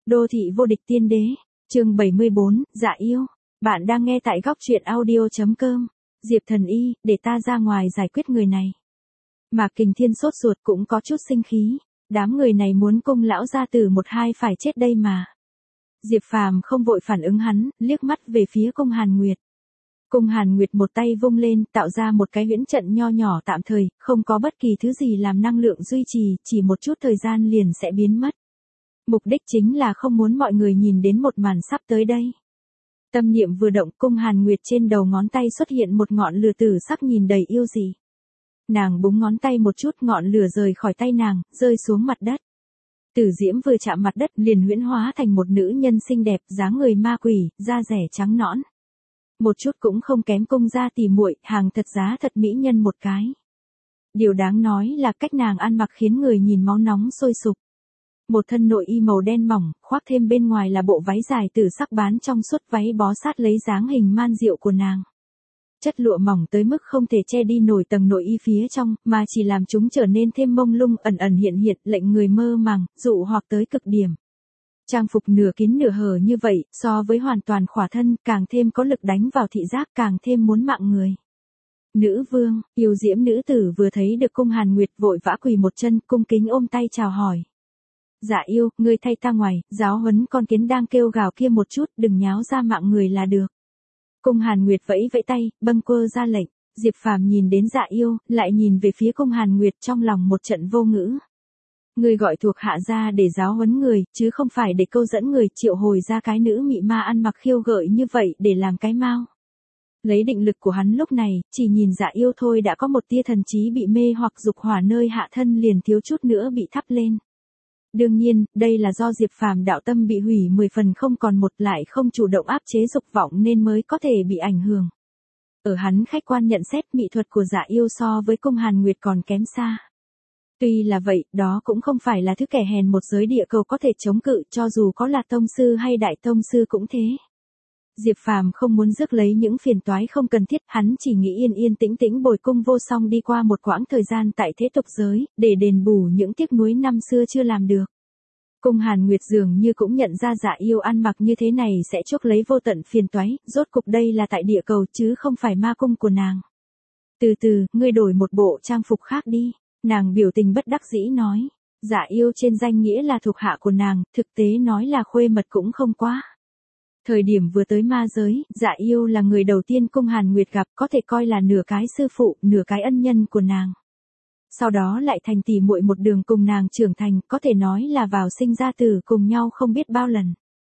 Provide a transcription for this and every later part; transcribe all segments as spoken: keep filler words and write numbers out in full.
Đô thị vô địch tiên đế, chương bảy mươi bốn, Dạ yêu. Bạn đang nghe tại góc truyện audio.com. Diệp Thần Y, để ta ra ngoài giải quyết người này. Mạc Kình Thiên sốt ruột cũng có chút sinh khí. Đám người này muốn cung lão gia tử một hai phải chết đây mà. Diệp Phàm không vội phản ứng hắn, liếc mắt về phía cung Hàn Nguyệt. Cung Hàn Nguyệt một tay vung lên, tạo ra một cái huyễn trận nho nhỏ tạm thời, không có bất kỳ thứ gì làm năng lượng duy trì, chỉ một chút thời gian liền sẽ biến mất. Mục đích chính là không muốn mọi người nhìn đến một màn sắp tới đây. Tâm niệm vừa động, cung Hàn Nguyệt trên đầu ngón tay xuất hiện một ngọn lửa tử sắc nhìn đầy yêu dị. Nàng búng ngón tay một chút, ngọn lửa rời khỏi tay nàng, rơi xuống mặt đất. Tử diễm vừa chạm mặt đất liền huyễn hóa thành một nữ nhân xinh đẹp, dáng người ma quỷ, da rẻ trắng nõn. Một chút cũng không kém cung gia tỷ muội, hàng thật giá thật mỹ nhân một cái. Điều đáng nói là cách nàng ăn mặc khiến người nhìn máu nóng sôi sục. Một thân nội y màu đen mỏng, khoác thêm bên ngoài là bộ váy dài tử sắc bán trong suốt, váy bó sát lấy dáng hình man diệu của nàng. Chất lụa mỏng tới mức không thể che đi nổi tầng nội y phía trong, mà chỉ làm chúng trở nên thêm mông lung, ẩn ẩn hiện hiện, lệnh người mơ màng, dụ hoặc tới cực điểm. Trang phục nửa kín nửa hở như vậy, so với hoàn toàn khỏa thân, càng thêm có lực đánh vào thị giác, càng thêm muốn mạng người. Nữ vương, yêu diễm nữ tử vừa thấy được cung Hàn Nguyệt vội vã quỳ một chân, cung kính ôm tay chào hỏi. Dạ yêu, ngươi thay ta ngoài, giáo huấn con kiến đang kêu gào kia một chút, đừng nháo ra mạng người là được. Cung Hàn Nguyệt vẫy vẫy tay, bâng quơ ra lệnh. Diệp Phàm nhìn đến Dạ yêu, lại nhìn về phía cung Hàn Nguyệt, trong lòng một trận vô ngữ. Ngươi gọi thuộc hạ ra để giáo huấn người, chứ không phải để câu dẫn người, triệu hồi ra cái nữ mị ma ăn mặc khiêu gợi như vậy để làm cái mau. Lấy định lực của hắn lúc này, chỉ nhìn Dạ yêu thôi đã có một tia thần trí bị mê hoặc, dục hỏa nơi hạ thân liền thiếu chút nữa bị thắp lên. Đương nhiên, đây là do Diệp Phàm đạo tâm bị hủy mười phần không còn một, lại không chủ động áp chế dục vọng nên mới có thể bị ảnh hưởng. Ở hắn khách quan nhận xét, mỹ thuật của Dạ yêu so với cung Hàn Nguyệt còn kém xa. Tuy là vậy, đó cũng không phải là thứ kẻ hèn một giới địa cầu có thể chống cự, cho dù có là tông sư hay đại tông sư cũng thế. Diệp Phàm không muốn rước lấy những phiền toái không cần thiết, hắn chỉ nghĩ yên yên tĩnh tĩnh bồi cung vô song đi qua một quãng thời gian tại thế tục giới, để đền bù những tiếc nuối năm xưa chưa làm được. Cung Hàn Nguyệt dường như cũng nhận ra Dạ yêu ăn mặc như thế này sẽ chuốc lấy vô tận phiền toái, rốt cục đây là tại địa cầu chứ không phải ma cung của nàng. Từ từ, ngươi đổi một bộ trang phục khác đi, nàng biểu tình bất đắc dĩ nói. Dạ yêu trên danh nghĩa là thuộc hạ của nàng, thực tế nói là khuê mật cũng không quá. Thời điểm vừa tới ma giới, Dạ yêu là người đầu tiên cung Hàn Nguyệt gặp, có thể coi là nửa cái sư phụ, nửa cái ân nhân của nàng. Sau đó lại thành tỷ muội một đường cùng nàng trưởng thành, có thể nói là vào sinh ra tử cùng nhau không biết bao lần.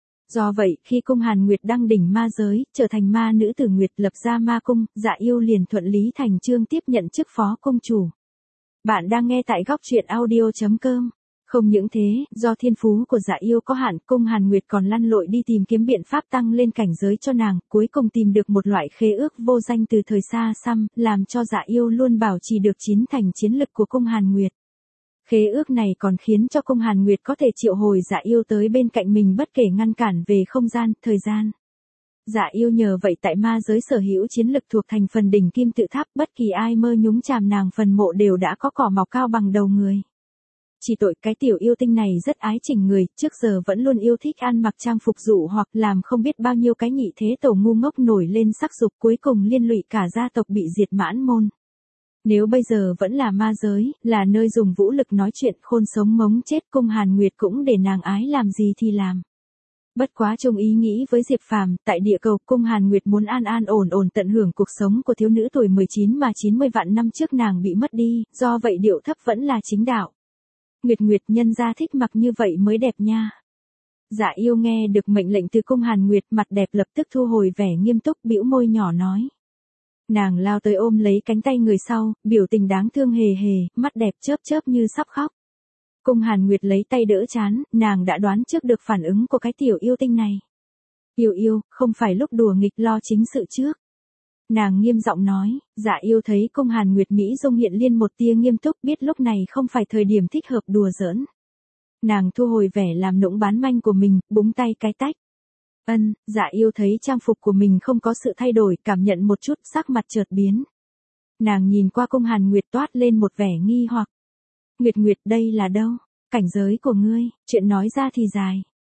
Do vậy, khi cung Hàn Nguyệt đăng đỉnh ma giới, trở thành ma nữ tử Nguyệt, lập ra ma cung, Dạ yêu liền thuận lý thành chương tiếp nhận chức phó cung chủ. Bạn đang nghe tại góc truyện audio.com. Không những thế, do thiên phú của Dạ yêu có hạn, cung Hàn Nguyệt còn lăn lội đi tìm kiếm biện pháp tăng lên cảnh giới cho nàng, cuối cùng tìm được một loại khế ước vô danh từ thời xa xăm, làm cho Dạ yêu luôn bảo trì được chín thành chiến lực của cung Hàn Nguyệt. Khế ước này còn khiến cho cung Hàn Nguyệt có thể triệu hồi Dạ yêu tới bên cạnh mình bất kể ngăn cản về không gian, thời gian. Dạ yêu nhờ vậy tại ma giới sở hữu chiến lực thuộc thành phần đỉnh kim tự tháp, bất kỳ ai mơ nhúng chàm nàng phần mộ đều đã có cỏ mọc cao bằng đầu người. Chỉ tội cái tiểu yêu tinh này rất ái chỉnh người, trước giờ vẫn luôn yêu thích ăn mặc trang phục dụ hoặc làm không biết bao nhiêu cái nhị thế tổ ngu ngốc nổi lên sắc dục, cuối cùng liên lụy cả gia tộc bị diệt mãn môn. Nếu bây giờ vẫn là ma giới, là nơi dùng vũ lực nói chuyện khôn sống mống chết, cung Hàn Nguyệt cũng để nàng ái làm gì thì làm. Bất quá chung ý nghĩ với Diệp Phàm, tại địa cầu, cung Hàn Nguyệt muốn an an ổn ổn tận hưởng cuộc sống của thiếu nữ tuổi mười chín mà chín mươi vạn năm trước nàng bị mất đi, do vậy điệu thấp vẫn là chính đạo. Nguyệt Nguyệt, nhân gia thích mặc như vậy mới đẹp nha. Dạ yêu nghe được mệnh lệnh từ cung Hàn Nguyệt, mặt đẹp lập tức thu hồi vẻ nghiêm túc, bĩu môi nhỏ nói. Nàng lao tới ôm lấy cánh tay người sau, biểu tình đáng thương hề hề, mắt đẹp chớp chớp như sắp khóc. Cung Hàn Nguyệt lấy tay đỡ trán, nàng đã đoán trước được phản ứng của cái tiểu yêu tinh này. Yêu yêu, không phải lúc đùa nghịch, lo chính sự trước. Nàng nghiêm giọng nói. Dạ yêu thấy cung Hàn Nguyệt Mỹ dung hiện liên một tia nghiêm túc, biết lúc này không phải thời điểm thích hợp đùa giỡn. Nàng thu hồi vẻ làm nũng bán manh của mình, búng tay cái tách. Ân, dạ yêu thấy trang phục của mình không có sự thay đổi, cảm nhận một chút, sắc mặt chợt biến. Nàng nhìn qua cung Hàn Nguyệt toát lên một vẻ nghi hoặc. Nguyệt Nguyệt, đây là đâu? Cảnh giới của ngươi, chuyện nói ra thì dài.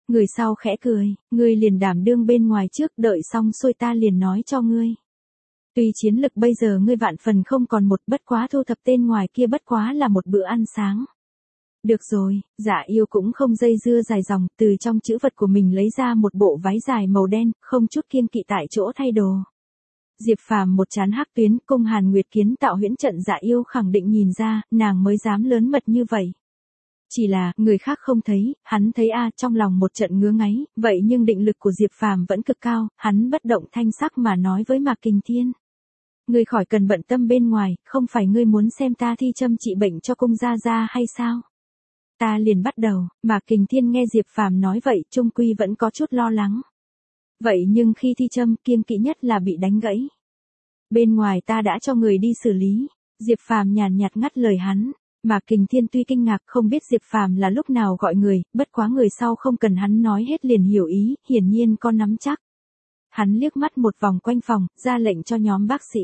Người sau khẽ cười, ngươi liền đảm đương bên ngoài trước, đợi xong xuôi ta liền nói cho ngươi. Tuy chiến lực bây giờ ngươi vạn phần không còn một, bất quá thu thập tên ngoài kia bất quá là một bữa ăn sáng. Được rồi, Dạ Yêu cũng không dây dưa dài dòng, từ trong trữ vật của mình lấy ra một bộ váy dài màu đen, không chút kiêng kỵ tại chỗ thay đồ. Diệp Phàm một trán hắc tuyến, cung Hàn Nguyệt kiến tạo huyễn trận Dạ Yêu khẳng định nhìn ra, nàng mới dám lớn mật như vậy. Chỉ là, người khác không thấy, hắn thấy a, trong lòng một trận ngứa ngáy, vậy nhưng định lực của Diệp Phàm vẫn cực cao, hắn bất động thanh sắc mà nói với Mạc Kình Thiên. Ngươi khỏi cần bận tâm bên ngoài, không phải ngươi muốn xem ta thi châm trị bệnh cho cung gia gia hay sao? Ta liền bắt đầu, Mạc Kình Thiên nghe Diệp Phàm nói vậy, trung quy vẫn có chút lo lắng. Vậy nhưng khi thi châm, kiêng kỵ nhất là bị đánh gãy. Bên ngoài ta đã cho người đi xử lý. Diệp Phàm nhàn nhạt ngắt lời hắn. Mạc Kình Thiên tuy kinh ngạc không biết Diệp Phàm là lúc nào gọi người, bất quá người sau không cần hắn nói hết liền hiểu ý, hiển nhiên có nắm chắc. Hắn liếc mắt một vòng quanh phòng, ra lệnh cho nhóm bác sĩ.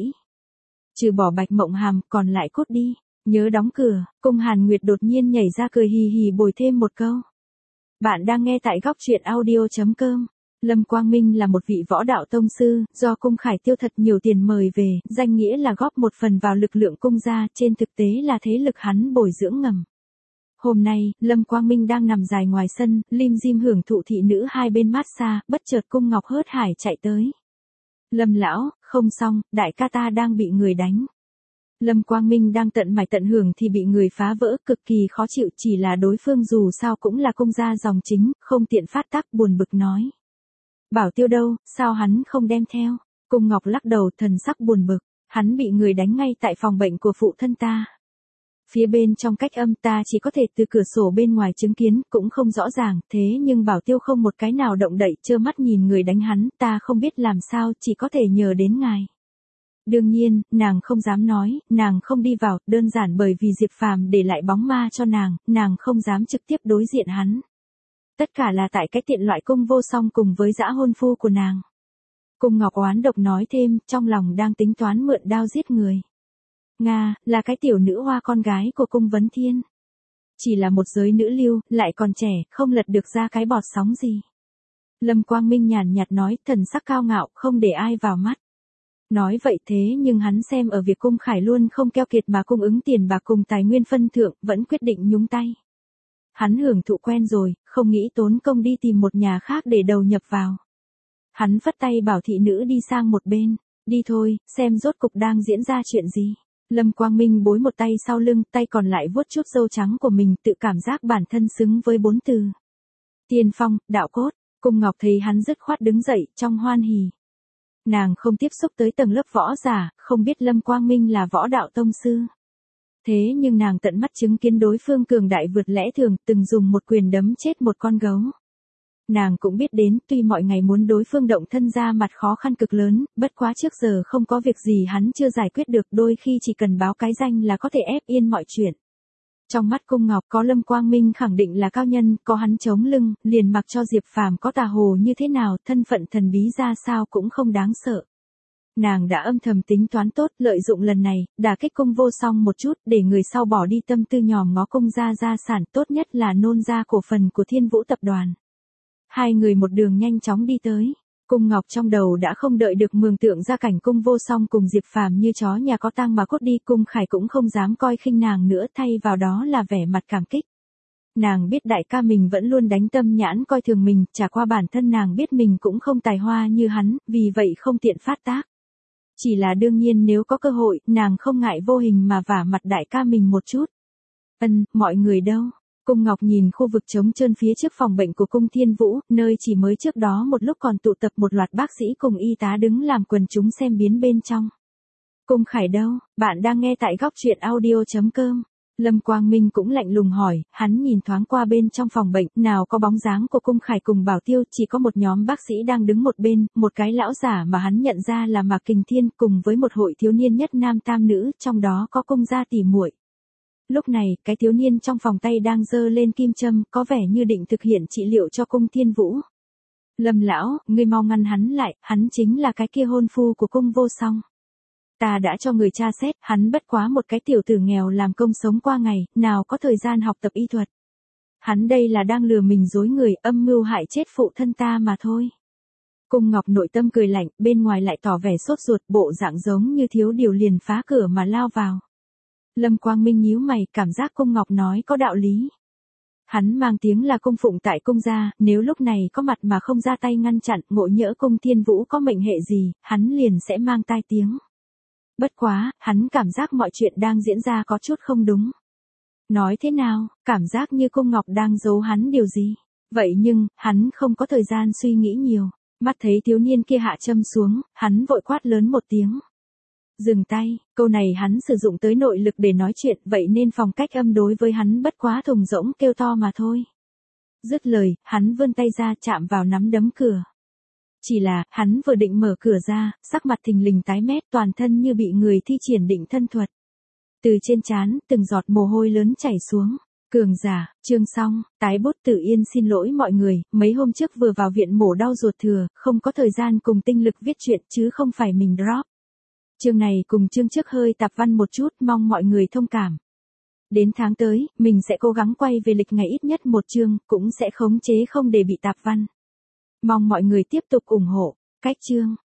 Trừ bỏ Bạch Mộng Hàm, còn lại cút đi. Nhớ đóng cửa, cung Hàn Nguyệt đột nhiên nhảy ra cười hì hì bồi thêm một câu. Bạn đang nghe tại góc truyện audio chấm com. Lâm Quang Minh là một vị võ đạo tông sư, do cung Khải tiêu thật nhiều tiền mời về, danh nghĩa là góp một phần vào lực lượng cung gia, trên thực tế là thế lực hắn bồi dưỡng ngầm. Hôm nay, Lâm Quang Minh đang nằm dài ngoài sân, lim dim hưởng thụ thị nữ hai bên massage, bất chợt cung Ngọc hớt hải chạy tới. Lâm lão, không xong, đại ca ta đang bị người đánh. Lâm Quang Minh đang tận mải tận hưởng thì bị người phá vỡ, cực kỳ khó chịu, chỉ là đối phương dù sao cũng là cung gia dòng chính, không tiện phát tác, buồn bực nói. Bảo Tiêu đâu, sao hắn không đem theo? Cung Ngọc lắc đầu, thần sắc buồn bực, hắn bị người đánh ngay tại phòng bệnh của phụ thân ta. Phía bên trong cách âm ta chỉ có thể từ cửa sổ bên ngoài chứng kiến, cũng không rõ ràng, thế nhưng Bảo Tiêu không một cái nào động đậy, trơ mắt nhìn người đánh hắn, ta không biết làm sao, chỉ có thể nhờ đến ngài. Đương nhiên, nàng không dám nói, nàng không đi vào, đơn giản bởi vì Diệp Phàm để lại bóng ma cho nàng, nàng không dám trực tiếp đối diện hắn. Tất cả là tại cái tiện loại cung vô song cùng với dã hôn phu của nàng. Cung Ngọc oán độc nói thêm, trong lòng đang tính toán mượn đao giết người. Nga, là cái tiểu nữ hoa con gái của cung Vấn Thiên. Chỉ là một giới nữ lưu, lại còn trẻ, không lật được ra cái bọt sóng gì. Lâm Quang Minh nhàn nhạt nói, thần sắc cao ngạo, không để ai vào mắt. Nói vậy thế nhưng hắn xem ở việc cung Khải luôn không keo kiệt mà cung ứng tiền bạc cùng tài nguyên phân thượng, vẫn quyết định nhúng tay. Hắn hưởng thụ quen rồi, không nghĩ tốn công đi tìm một nhà khác để đầu nhập vào. Hắn phất tay bảo thị nữ đi sang một bên, đi thôi, xem rốt cục đang diễn ra chuyện gì. Lâm Quang Minh bối một tay sau lưng, tay còn lại vuốt chút râu trắng của mình, tự cảm giác bản thân xứng với bốn từ. Tiên phong, đạo cốt, Cung Ngọc thấy hắn dứt khoát đứng dậy, trong hoan hỉ. Nàng không tiếp xúc tới tầng lớp võ giả, không biết Lâm Quang Minh là võ đạo tông sư. Thế nhưng nàng tận mắt chứng kiến đối phương cường đại vượt lẽ thường, từng dùng một quyền đấm chết một con gấu. Nàng cũng biết đến, tuy mọi ngày muốn đối phương động thân ra mặt khó khăn cực lớn, bất quá trước giờ không có việc gì hắn chưa giải quyết được, đôi khi chỉ cần báo cái danh là có thể ép yên mọi chuyện. Trong mắt Cung Ngọc có Lâm Quang Minh khẳng định là cao nhân, có hắn chống lưng, liền mặc cho Diệp Phàm có tà hồ như thế nào, thân phận thần bí ra sao cũng không đáng sợ. Nàng đã âm thầm tính toán tốt, lợi dụng lần này, đả kích cung vô song một chút, để người sau bỏ đi tâm tư nhòm ngó cung gia gia sản, tốt nhất là nôn ra cổ phần của Thiên Vũ tập đoàn. Hai người một đường nhanh chóng đi tới. Cung Ngọc trong đầu đã không đợi được mường tượng ra cảnh cung vô song cùng Diệp Phàm như chó nhà có tang mà cốt đi, cung Khải cũng không dám coi khinh nàng nữa, thay vào đó là vẻ mặt cảm kích. Nàng biết đại ca mình vẫn luôn đánh tâm nhãn coi thường mình, chả qua bản thân nàng biết mình cũng không tài hoa như hắn, vì vậy không tiện phát tác. Chỉ là đương nhiên nếu có cơ hội, nàng không ngại vô hình mà vả mặt đại ca mình một chút. Ân, mọi người đâu? Cung Ngọc nhìn khu vực trống trơn phía trước phòng bệnh của cung Thiên Vũ, nơi chỉ mới trước đó một lúc còn tụ tập một loạt bác sĩ cùng y tá đứng làm quần chúng xem biến bên trong. Cung Khải đâu? Bạn đang nghe tại góc truyện audio chấm com. Lâm Quang Minh cũng lạnh lùng hỏi, hắn nhìn thoáng qua bên trong phòng bệnh, nào có bóng dáng của Cung Khải cùng Bảo Tiêu, chỉ có một nhóm bác sĩ đang đứng một bên, một cái lão giả mà hắn nhận ra là Mạc Kình Thiên cùng với một hội thiếu niên nhất nam tam nữ, trong đó có cung gia tỷ muội. Lúc này, cái thiếu niên trong phòng tay đang giơ lên kim châm, có vẻ như định thực hiện trị liệu cho cung Thiên Vũ. Lâm lão, ngươi mau ngăn hắn lại, hắn chính là cái kia hôn phu của cung vô song. Ta đã cho người tra xét, hắn bất quá một cái tiểu tử nghèo làm công sống qua ngày, nào có thời gian học tập y thuật. Hắn đây là đang lừa mình dối người, âm mưu hại chết phụ thân ta mà thôi. Cung Ngọc nội tâm cười lạnh, bên ngoài lại tỏ vẻ sốt ruột, bộ dạng giống như thiếu điều liền phá cửa mà lao vào. Lâm Quang Minh nhíu mày, cảm giác Cung Ngọc nói có đạo lý. Hắn mang tiếng là cung phụng tại cung gia, nếu lúc này có mặt mà không ra tay ngăn chặn, ngộ nhỡ cung Thiên Vũ có mệnh hệ gì, hắn liền sẽ mang tai tiếng. Bất quá, hắn cảm giác mọi chuyện đang diễn ra có chút không đúng. Nói thế nào, cảm giác như Cung Ngọc đang giấu hắn điều gì. Vậy nhưng, hắn không có thời gian suy nghĩ nhiều. Mắt thấy thiếu niên kia hạ châm xuống, hắn vội quát lớn một tiếng. Dừng tay, câu này hắn sử dụng tới nội lực để nói chuyện, vậy nên phong cách âm đối với hắn bất quá thùng rỗng kêu to mà thôi. Dứt lời, hắn vươn tay ra chạm vào nắm đấm cửa. Chỉ là, hắn vừa định mở cửa ra, sắc mặt thình lình tái mét, toàn thân như bị người thi triển định thân thuật. Từ trên trán, từng giọt mồ hôi lớn chảy xuống. Cường giả, chương xong, tái bút Tử Yên xin lỗi mọi người, mấy hôm trước vừa vào viện mổ đau ruột thừa, không có thời gian cùng tinh lực viết chuyện chứ không phải mình drop. Chương này cùng chương trước hơi tạp văn một chút, mong mọi người thông cảm. Đến tháng tới, mình sẽ cố gắng quay về lịch ngày ít nhất một chương, cũng sẽ khống chế không để bị tạp văn. Mong mọi người tiếp tục ủng hộ. Cách chương.